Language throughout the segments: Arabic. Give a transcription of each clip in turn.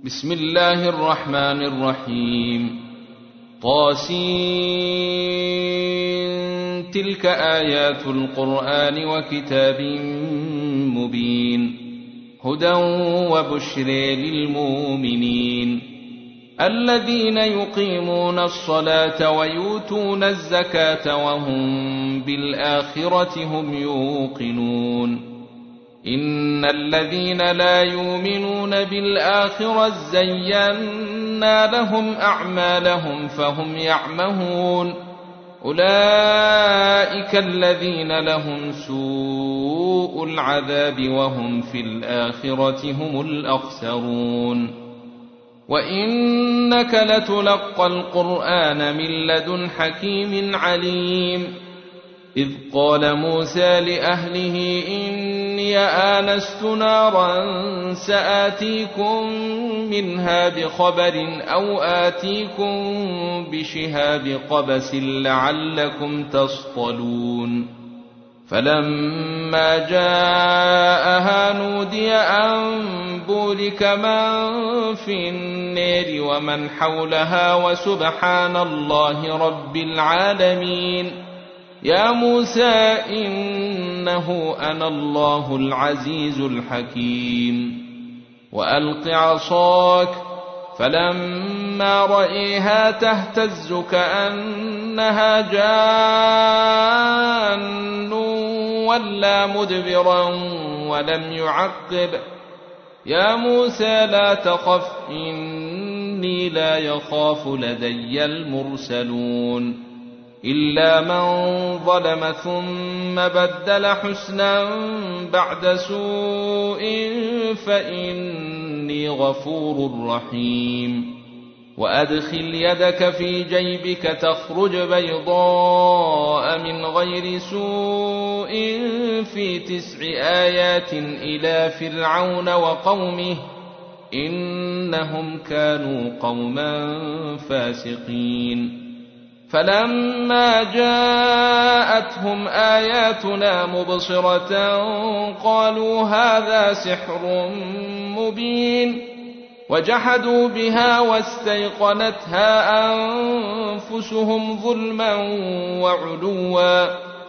بسم الله الرحمن الرحيم. طاسين. تلك آيات القرآن وكتاب مبين هدى وبشر للمؤمنين الذين يقيمون الصلاة ويؤتون الزكاة وهم بالآخرة هم يوقنون. إن الذين لا يؤمنون بالآخرة زينا لهم أعمالهم فهم يعمهون. أولئك الذين لهم سوء العذاب وهم في الآخرة هم الأخسرون. وإنك لتلقى القرآن من لدن حكيم عليم. إذ قال موسى لأهله إني آنست نارا سآتيكم منها بخبر أو آتيكم بشهاب قبس لعلكم تصطلون. فلما جاءها نودي أن بورك من في النار ومن حولها وسبحان الله رب العالمين. يا موسى إنه أنا الله العزيز الحكيم. وألق عصاك فلما رأيها تهتز كأنها جان ولا مدبرا ولم يعقب. يا موسى لا تخف إني لا يخاف لدي المرسلون. إلا من ظلم ثم بدل حسنا بعد سوء فإني غفور رحيم. وأدخل يدك في جيبك تخرج بيضاء من غير سوء في 9 آيات إلى فرعون وقومه إنهم كانوا قوما فاسقين. فلما جاءتهم آياتنا مبصرة قالوا هذا سحر مبين. وجحدوا بها واستيقنتها أنفسهم ظلما وعلوا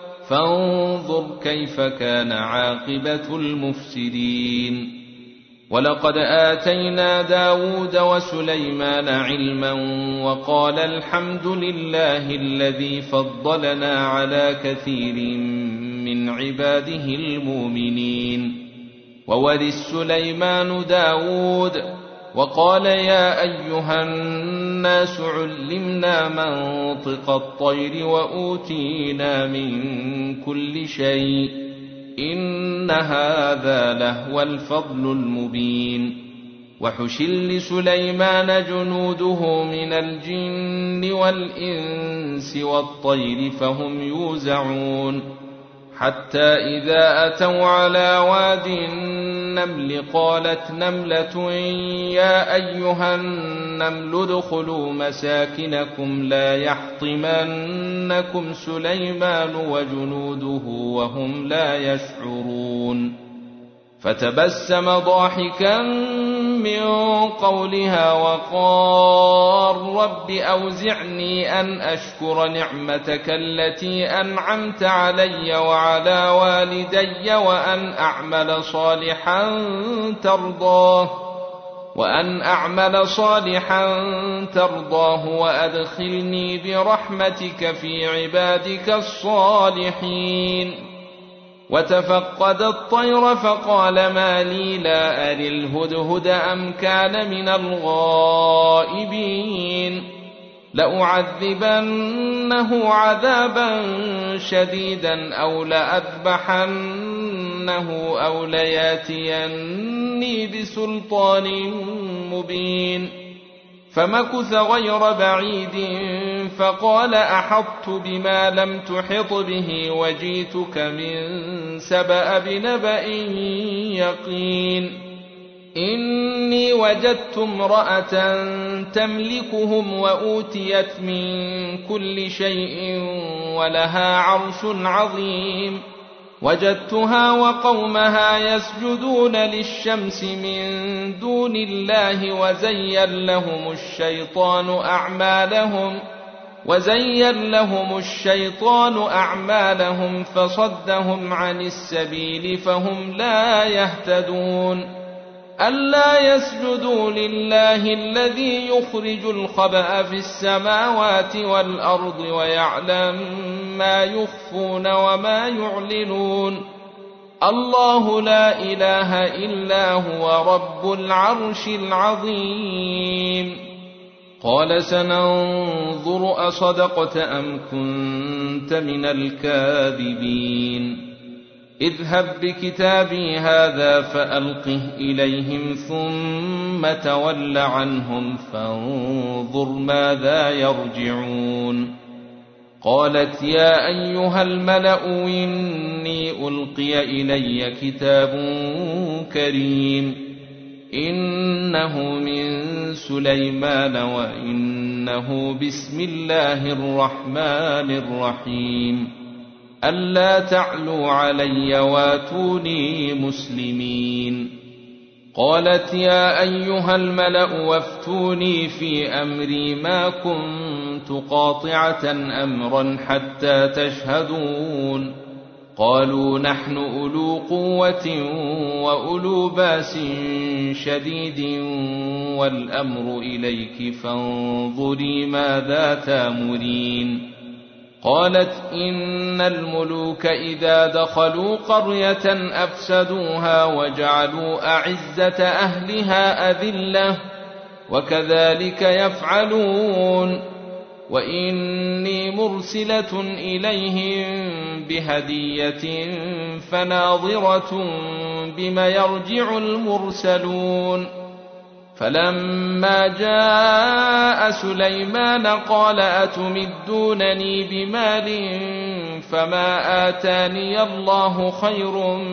فانظر كيف كان عاقبة المفسدين. ولقد آتينا داود وسليمان علما وقال الحمد لله الذي فضلنا على كثير من عباده المؤمنين. وورث سليمان داود وقال يا أيها الناس علمنا منطق الطير وأوتينا من كل شيء إن هذا لهو الفضل المبين. وحشر لسليمان جنوده من الجن والإنس والطير فهم يوزعون. حتى إذا أتوا على واد النمل قالت نملة يا أيها النمل ادخلوا مساكنكم لا يحطمنكم سليمان وجنوده وهم لا يشعرون. فتبسم ضاحكا من قولها وقال رب أوزعني أن أشكر نعمتك التي أنعمت علي وعلى والدي وأن أعمل صالحا ترضاه وأدخلني برحمتك في عبادك الصالحين. وتفقد الطير فقال ما لي لا أري الهدهد أم كان من الغائبين. لأعذبنه عذابا شديدا أو لأذبحنه أو لياتيني بسلطان مبين. فمكث غير بعيد فقال أحطت بما لم تحط به وجئتك من سبأ بنبأ يقين. إني وجدت امرأة تملكهم وأوتيت من كل شيء ولها عرش عظيم. وجدتها وقومها يسجدون للشمس من دون الله وزين لهم الشيطان أعمالهم فصدهم عن السبيل فهم لا يهتدون ألا يسجدوا لله الذي يخرج الخبأ في السماوات والأرض ويعلم ما يخفون وما يعلنون الله لا إله إلا هو رب العرش العظيم قال سننظر أصدقت أم كنت من الكاذبين اذهب بكتابي هذا فألقه إليهم ثم تول عنهم فانظر ماذا يرجعون قالت يا أيها الملأ إني ألقي إلي كتاب كريم إنه من سليمان وإنه بسم الله الرحمن الرحيم ألا تعلوا علي واتوني مسلمين قالت يا أيها الملأ وافتوني في أمري ما كنت قاطعة أمرا حتى تشهدون قالوا نحن أولو قوة وأولو باس شديد والأمر إليك فانظري ماذا تأمرين قالت إن الملوك إذا دخلوا قرية أفسدوها وجعلوا أعزة أهلها أذلة وكذلك يفعلون وإني مرسلة إليهم بهدية فناظرة بما يرجع المرسلون فلما جاء سليمان قال أتمدونني بمال فما آتاني الله خير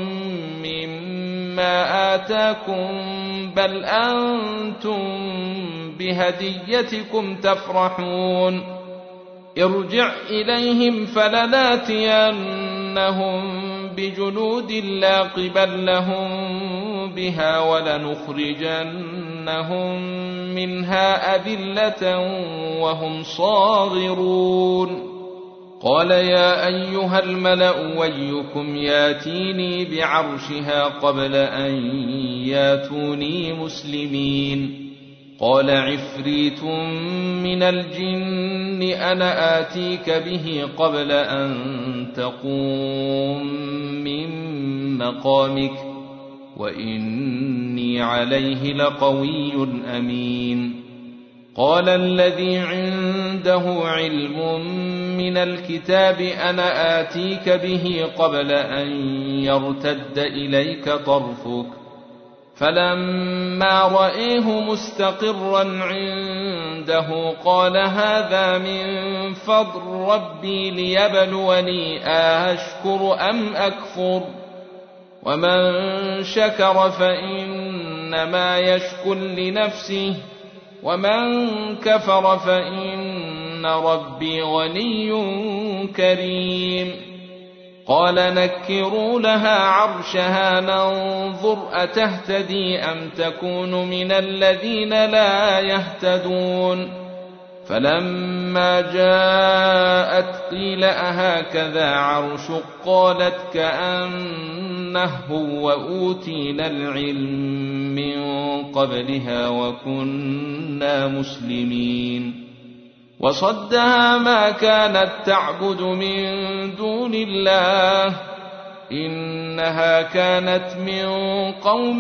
مما آتاكم بل أنتم بهديتكم تفرحون ارجع إليهم فلناتينهم بجنود لا قبل لهم بها ولنخرجنهم منها أذلة وهم صاغرون قال يا أيها الملأ ويكم ياتيني بعرشها قبل أن ياتوني مسلمين قال عفريت من الجن أنا آتيك به قبل أن تقوم من مقامك وإني عليه لقوي أمين قال الذي عنده علم من الكتاب أنا آتيك به قبل أن يرتد إليك طرفك فلما رأيه مستقرا عنده قال هذا من فضل ربي ليبلوني أشكر أم أكفر ومن شكر فإنما يشكر لنفسه ومن كفر فإن ربي غني كريم قال نكروا لها عرشها ننظر أتهتدي أم تكون من الذين لا يهتدون فلما جاءت قيل أهكذا عرشك قالت كأنه وأوتينا العلم من قبلها وكنا مسلمين وصدها ما كانت تعبد من دون الله إنها كانت من قوم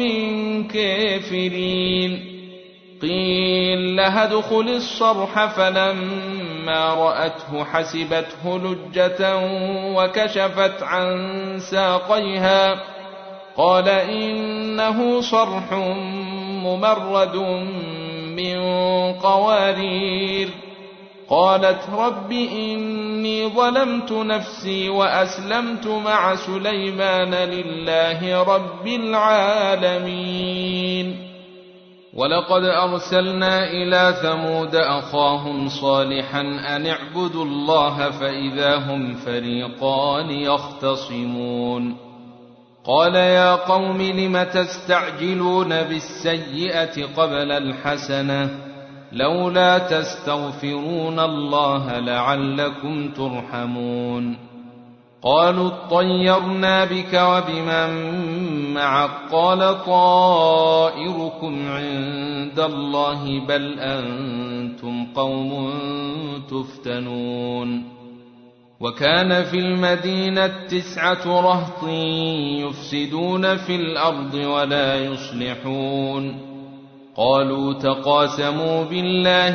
كافرين قيل لها ادخل الصرح فلما رأته حسبته لجة وكشفت عن ساقيها قال إنه صرح ممرد من قوارير قالت رب إني ظلمت نفسي وأسلمت مع سليمان لله رب العالمين ولقد أرسلنا إلى ثمود أخاهم صالحا أن اعبدوا الله فإذا هم فريقان يختصمون قال يا قوم لم تستعجلون بالسيئة قبل الحسنة لولا تستغفرون الله لعلكم ترحمون قالوا اطيرنا بك وبمن معك قال طائركم عند الله بل أنتم قوم تفتنون وكان في المدينة 9 رهط يفسدون في الأرض ولا يصلحون قالوا تقاسموا بالله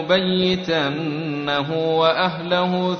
لنبيتنه وأهله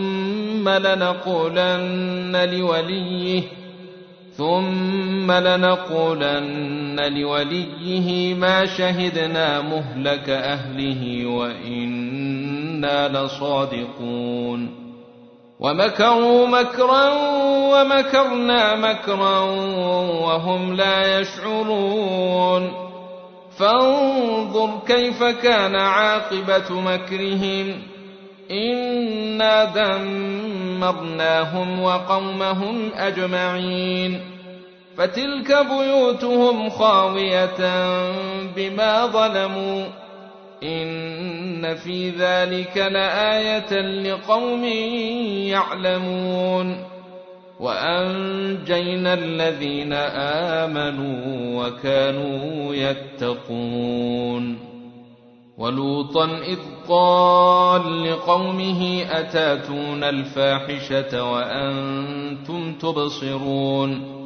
ثم لنقولن لوليه ما شهدنا مهلك أهله وإنا لصادقون ومكروا مكرا ومكرنا مكرا وهم لا يشعرون فانظر كيف كان عاقبة مكرهم إنا دمرناهم وقومهم أجمعين فتلك بيوتهم خاوية بما ظلموا إن في ذلك لآية لقوم يعلمون وأنجينا الذين آمنوا وكانوا يتقون ولوطا إذ قال لقومه أتاتون الفاحشة وأنتم تبصرون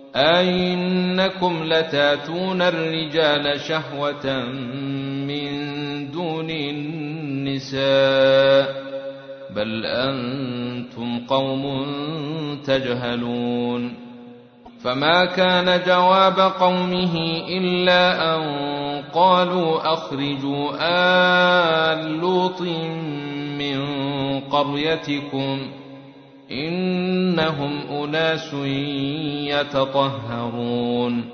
أئنكم لتاتون الرجال شهوة من دون النساء بل أنتم قوم تجهلون فما كان جواب قومه إلا أن قالوا أخرجوا آل لوط من قريتكم إنهم أناس يتطهرون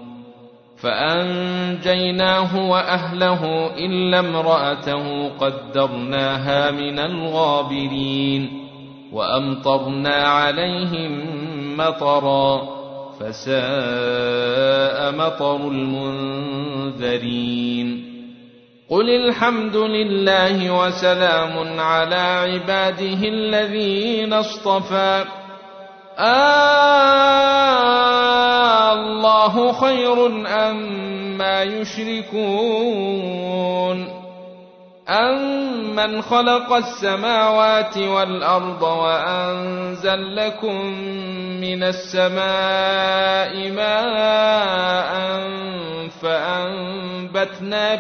فأنجيناه وأهله إلا امرأته قدرناها من الغابرين وأمطرنا عليهم مطرا فساء مطر المنذرين قل الحمد لله وسلام على عباده الذين اصطفى الله خير أما يشركون أمن خلق السماوات والأرض وأنزل لكم من السماء ماء فأنبتنا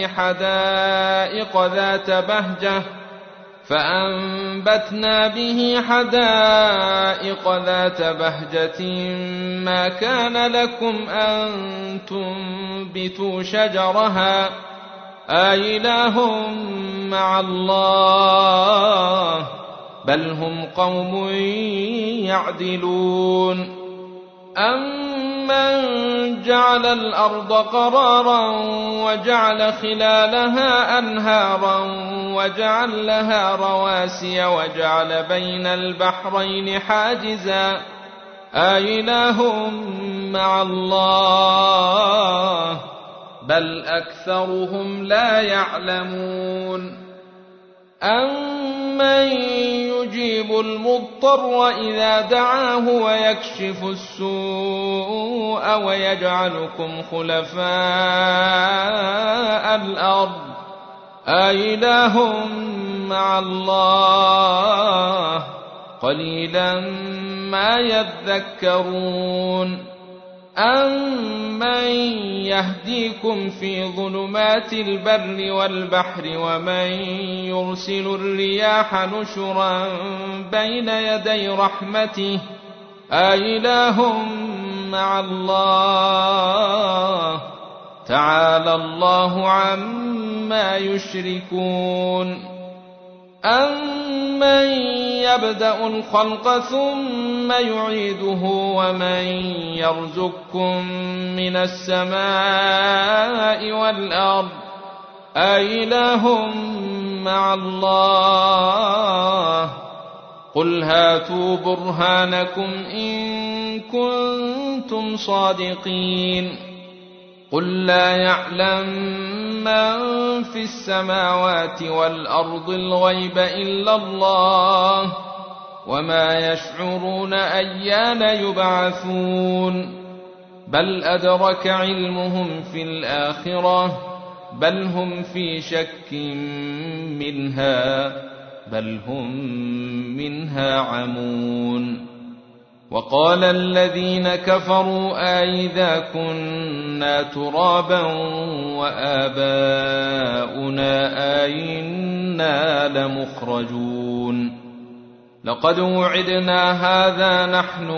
به حدائق ذات بهجة ما كان لكم أن تنبتوا شجرها أإله مع الله بل هم قوم يعدلون أمن جعل الأرض قرارا وجعل خلالها أنهارا وجعل لها رواسي وجعل بين البحرين حاجزا أإله مع الله بل أكثرهم لا يعلمون أمن يجيب المضطر إذا دعاه ويكشف السوء ويجعلكم خلفاء الأرض أإله مع الله قليلا ما يذكرون أمن يهديكم في ظلمات البر والبحر ومن يرسل الرياح نشرا بين يدي رحمته أإله مع الله تعالى الله عما يشركون أَمَّن يَبْدَأُ الْخَلْقَ ثُمَّ يُعِيدُهُ وَمَن يَرْزُقكُّم مِّنَ السَّمَاءِ وَالْأَرْضِ أَإِلَٰهٌ مَّعَ اللَّهِ قُلْ هَاتُوا بُرْهَانَكُمْ إِن كُنتُمْ صَادِقِينَ قُل لَّا يَعْلَمُ مَن فِي السَّمَاوَاتِ وَالْأَرْضِ الْغَيْبَ إِلَّا اللَّهُ وَمَا يَشْعُرُونَ أَيَّانَ يُبْعَثُونَ بَلْ أَدْرَكَ عِلْمُهُمْ فِي الْآخِرَةِ بَلْ هُمْ في شَكٍّ مِّنْهَا بَلْ هُمْ مِنْهَا عَمُونَ وَقَالَ الَّذِينَ كَفَرُوا أَإِذَا كُنَّا تُرَابًا وَآبَاؤُنَا أَإِنَّا لَمُخْرَجُونَ لَقَدْ وُعِدْنَا هَٰذَا نَحْنُ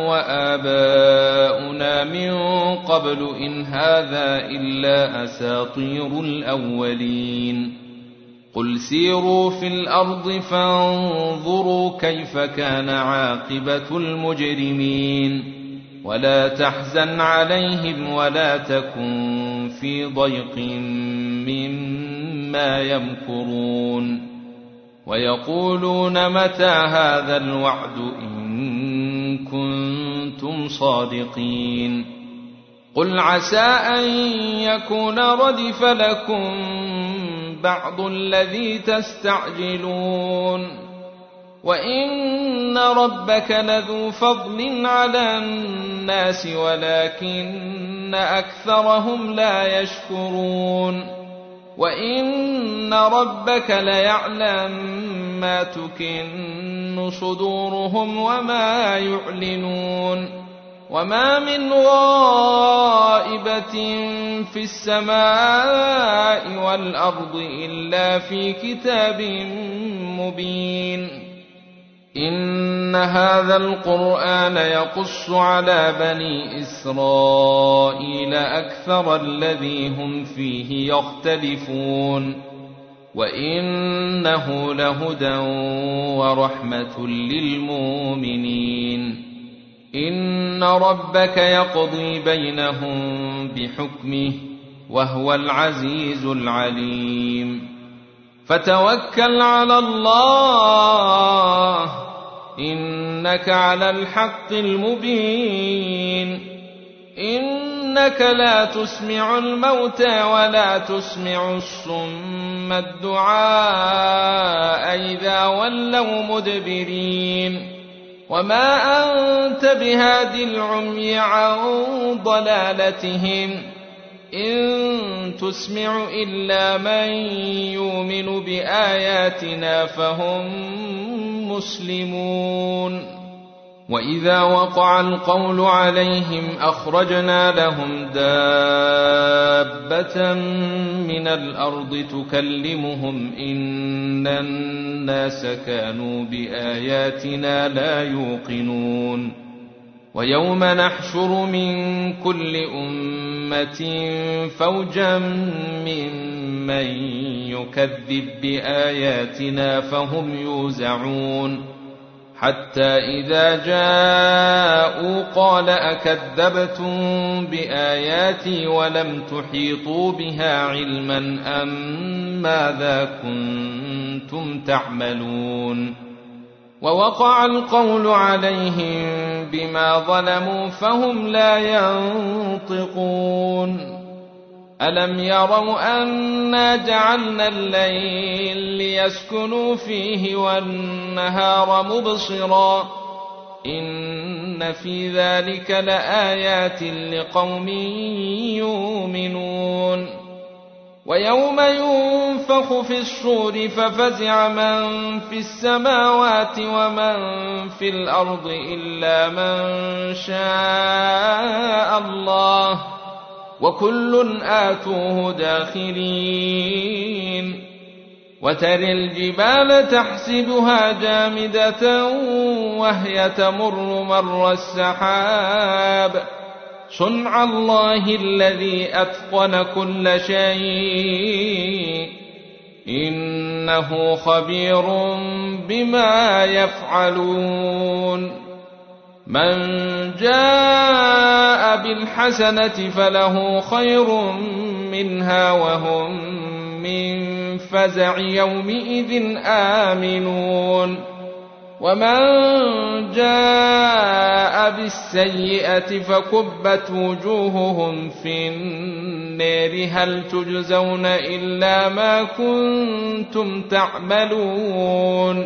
وَآبَاؤُنَا مِن قَبْلُ إِنْ هَٰذَا إِلَّا أَسَاطِيرُ الْأَوَّلِينَ قُلْ سِيرُوا فِي الْأَرْضِ فَانظُرُوا كَيْفَ كَانَ عَاقِبَةُ الْمُجْرِمِينَ وَلَا تَحْزَنْ عَلَيْهِمْ وَلَا تَكُن فِي ضَيْقٍ مِّمَّا يَمْكُرُونَ وَيَقُولُونَ مَتَىٰ هَٰذَا الْوَعْدُ إِن كُنتُمْ صَادِقِينَ قُلْ عَسَىٰ أَن يَكُونَ رَدِفَ لَكُم بَعْضُ الَّذِي تَسْتَعْجِلُونَ وَإِنَّ رَبَّكَ لَذُو فَضْلٍ عَلَى النَّاسِ وَلَٰكِنَّ أَكْثَرَهُمْ لَا يَشْكُرُونَ وَإِنَّ رَبَّكَ لَيَعْلَمُ مَا تُكِنُّ صُدُورُهُمْ وَمَا يُعْلِنُونَ وَمَا مِنْ غَائِبَةٍ فِي السَّمَاءِ وَالْأَرْضِ إِلَّا في كِتَابٍ مُّبِينٍ إِنَّ هَٰذَا الْقُرْآنَ يَقُصُّ عَلَىٰ بَنِي إِسْرَائِيلَ أَكْثَرَ الَّذِي هُمْ فِيهِ يَخْتَلِفُونَ وَإِنَّهُ لَهُدًى وَرَحْمَةٌ لِّلْمُؤْمِنِينَ إِنَّ رَبَّكَ يَقْضِي بَيْنَهُم بِحُكْمِهِ وَهُوَ الْعَزِيزُ الْعَلِيمُ فَتَوَكَّلْ عَلَى اللَّهِ إِنَّكَ عَلَى الْحَقِّ الْمُبِينِ إِنَّكَ لا تسمع الموتى ولا تسمع الصم الدعاء إذا ولوا مدبرين وما أنت بهاد العمي عن ضلالتهم إن تسمع إلا من يؤمن بآياتنا فهم مسلمون وإذا وقع القول عليهم أخرجنا لهم دابة من الأرض تكلمهم إن الناس كانوا بآياتنا لا يوقنون ويوم نحشر من كل أمة فوجا ممن يكذب بآياتنا فهم يوزعون حتى إذا جاءوا قال أكذبتم بآياتي ولم تحيطوا بها علما أم ماذا كنتم تعملون ووقع القول عليهم بما ظلموا فهم لا ينطقون ألم يروا أنا جعلنا الليل ليسكنوا فيه والنهار مبصرا إن في ذلك لآيات لقوم يؤمنون ويوم ينفخ في الصور ففزع من في السماوات ومن في الأرض إلا من شاء الله وكل آتوه داخرين وترى الجبال تحسبها جامدة وهي تمر مر السحاب صنع الله الذي أتقن كل شيء إن إنه خبير بما يفعلون من جاء بالحسنة فله خير منها وهم من فزع يومئذ آمنون ومن جاء بالسيئة فكبت وجوههم في النار هل تجزون إلا ما كنتم تعملون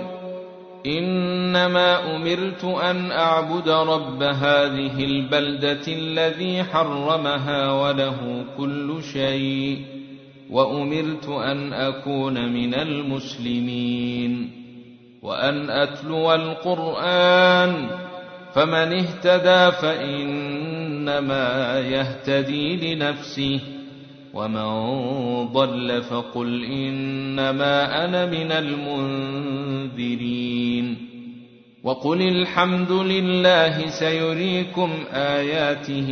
إنما أمرت أن أعبد رب هذه البلدة الذي حرمها وله كل شيء وأمرت أن أكون من المسلمين وأن أتلو القرآن فمن اهتدى فإنما يهتدي لنفسه ومن ضل فقل إنما أنا من المنذرين وقل الحمد لله سيريكم آياته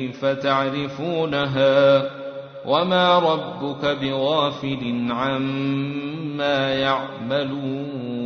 فتعرفونها وما ربك بغافل عما يعملون